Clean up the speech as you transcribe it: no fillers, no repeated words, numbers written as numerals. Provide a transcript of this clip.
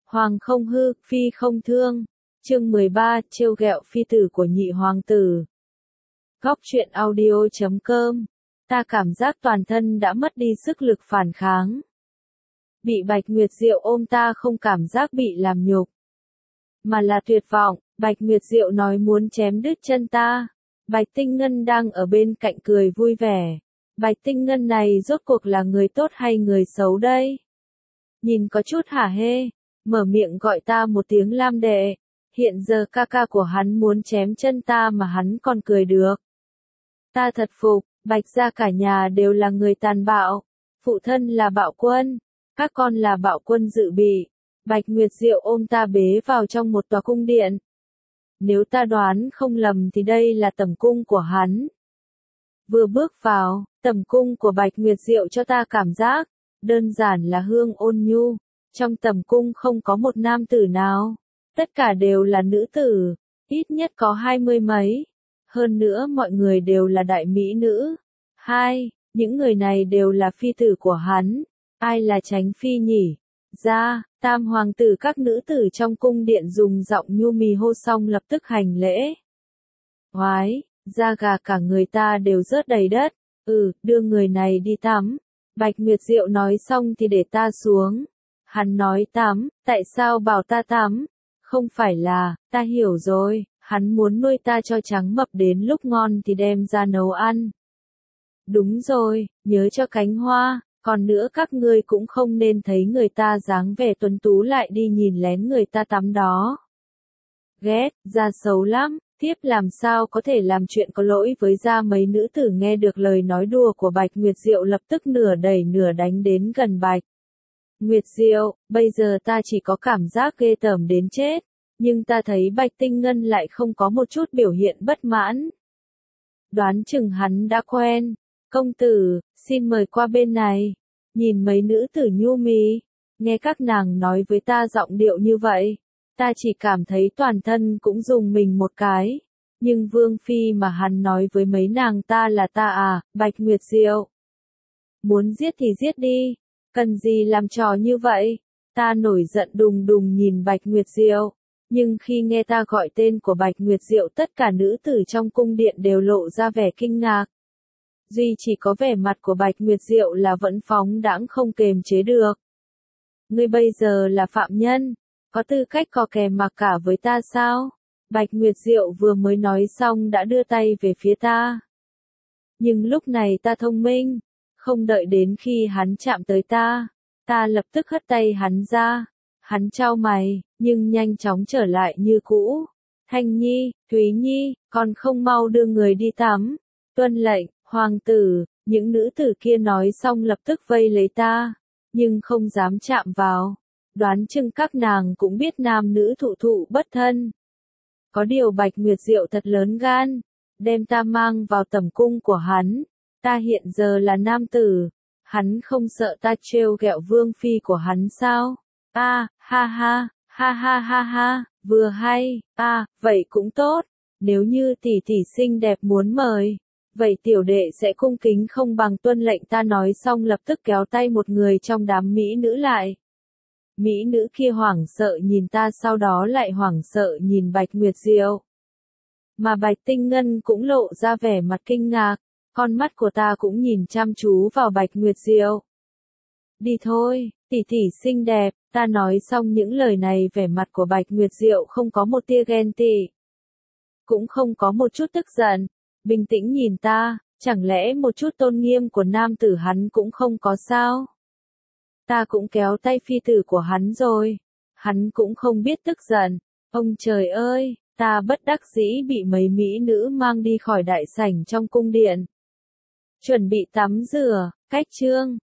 Hoàng không hư, phi không thương. Chương 13, trêu ghẹo phi tử của nhị hoàng tử. Góc truyện audio.com. Ta cảm giác toàn thân đã mất đi sức lực phản kháng. Bị Bạch Nguyệt Diệu ôm ta không cảm giác bị làm nhục, mà là tuyệt vọng. Bạch Nguyệt Diệu nói muốn chém đứt chân ta. Bạch Tinh Ngân đang ở bên cạnh cười vui vẻ. Bạch Tinh Ngân này rốt cuộc là người tốt hay người xấu đây? Nhìn có chút hả hê, mở miệng gọi ta một tiếng Lam đệ. Hiện giờ ca ca của hắn muốn chém chân ta mà hắn còn cười được. Ta thật phục, Bạch gia cả nhà đều là người tàn bạo. Phụ thân là bạo quân, các con là bạo quân dự bị. Bạch Nguyệt Diệu ôm ta bế vào trong một tòa cung điện. Nếu ta đoán không lầm thì đây là tẩm cung của hắn. Vừa bước vào, tẩm cung của Bạch Nguyệt Diệu cho ta cảm giác đơn giản là hương ôn nhu. Trong tẩm cung không có một nam tử nào, tất cả đều là nữ tử, ít nhất có 20 mấy. Hơn nữa mọi người đều là đại mỹ nữ. Những người này đều là phi tử của hắn. Ai là Chánh Phi nhỉ? Ra, tam hoàng tử. Các nữ tử trong cung điện dùng giọng nhu mì hô xong lập tức hành lễ. Oái, da gà cả người ta đều rớt đầy đất. Đưa người này đi tắm. Bạch Nguyệt Diệu nói xong thì để ta xuống. Hắn nói tắm, tại sao bảo ta tắm? Không phải là, ta hiểu rồi, hắn muốn nuôi ta cho trắng mập đến lúc ngon thì đem ra nấu ăn. Đúng rồi, nhớ cho cánh hoa, còn nữa các ngươi cũng không nên thấy người ta dáng vẻ tuấn tú lại đi nhìn lén người ta tắm đó. Ghét, da xấu lắm, tiếp làm sao có thể làm chuyện có lỗi với da. Mấy nữ tử nghe được lời nói đùa của Bạch Nguyệt Diệu lập tức nửa đẩy nửa đánh đến gần Bạch Nguyệt Diệu. Bây giờ ta chỉ có cảm giác ghê tởm đến chết, nhưng ta thấy Bạch Tinh Ngân lại không có một chút biểu hiện bất mãn. Đoán chừng hắn đã quen. Công tử, xin mời qua bên này. Nhìn mấy nữ tử nhu mì, nghe các nàng nói với ta giọng điệu như vậy, ta chỉ cảm thấy toàn thân cũng rùng mình một cái. Nhưng Vương Phi mà hắn nói với mấy nàng ta là ta à? Bạch Nguyệt Diệu, muốn giết thì giết đi, cần gì làm trò như vậy? Ta nổi giận đùng đùng nhìn Bạch Nguyệt Diệu, nhưng khi nghe ta gọi tên của Bạch Nguyệt Diệu tất cả nữ tử trong cung điện đều lộ ra vẻ kinh ngạc. Duy chỉ có vẻ mặt của Bạch Nguyệt Diệu là vẫn phóng đãng không kềm chế được. Ngươi bây giờ là phạm nhân, có tư cách co kè mặc cả với ta sao? Bạch Nguyệt Diệu vừa mới nói xong đã đưa tay về phía ta. Nhưng lúc này ta thông minh, không đợi đến khi hắn chạm tới ta, ta lập tức hất tay hắn ra. Hắn chau mày, nhưng nhanh chóng trở lại như cũ. Thanh Nhi, Thúy Nhi, còn không mau đưa người đi tắm. Tuân lệnh, hoàng tử. Những nữ tử kia nói xong lập tức vây lấy ta, nhưng không dám chạm vào. Đoán chừng các nàng cũng biết nam nữ thụ thụ bất thân. Có điều Bạch Nguyệt Diệu thật lớn gan, đem ta mang vào tẩm cung của hắn. Ta hiện giờ là nam tử, hắn không sợ ta trêu ghẹo vương phi của hắn sao? Ha ha, vừa hay. Vậy cũng tốt, nếu như tỷ tỷ xinh đẹp muốn mời, vậy tiểu đệ sẽ cung kính không bằng tuân lệnh. Ta nói xong lập tức kéo tay một người trong đám mỹ nữ lại. Mỹ nữ kia hoảng sợ nhìn ta, sau đó lại hoảng sợ nhìn Bạch Nguyệt Diệu. Mà Bạch Tinh Ngân cũng lộ ra vẻ mặt kinh ngạc, con mắt của ta cũng nhìn chăm chú vào Bạch Nguyệt Diệu. Đi thôi, tỷ tỷ xinh đẹp. Ta nói xong những lời này vẻ mặt của Bạch Nguyệt Diệu không có một tia ghen tị, cũng không có một chút tức giận, bình tĩnh nhìn ta, chẳng lẽ một chút tôn nghiêm của nam tử hắn cũng không có sao? Ta cũng kéo tay phi tử của hắn rồi, hắn cũng không biết tức giận. Ông trời ơi, ta bất đắc dĩ bị mấy mỹ nữ mang đi khỏi đại sảnh trong cung điện. Chuẩn bị tắm rửa, cách chương.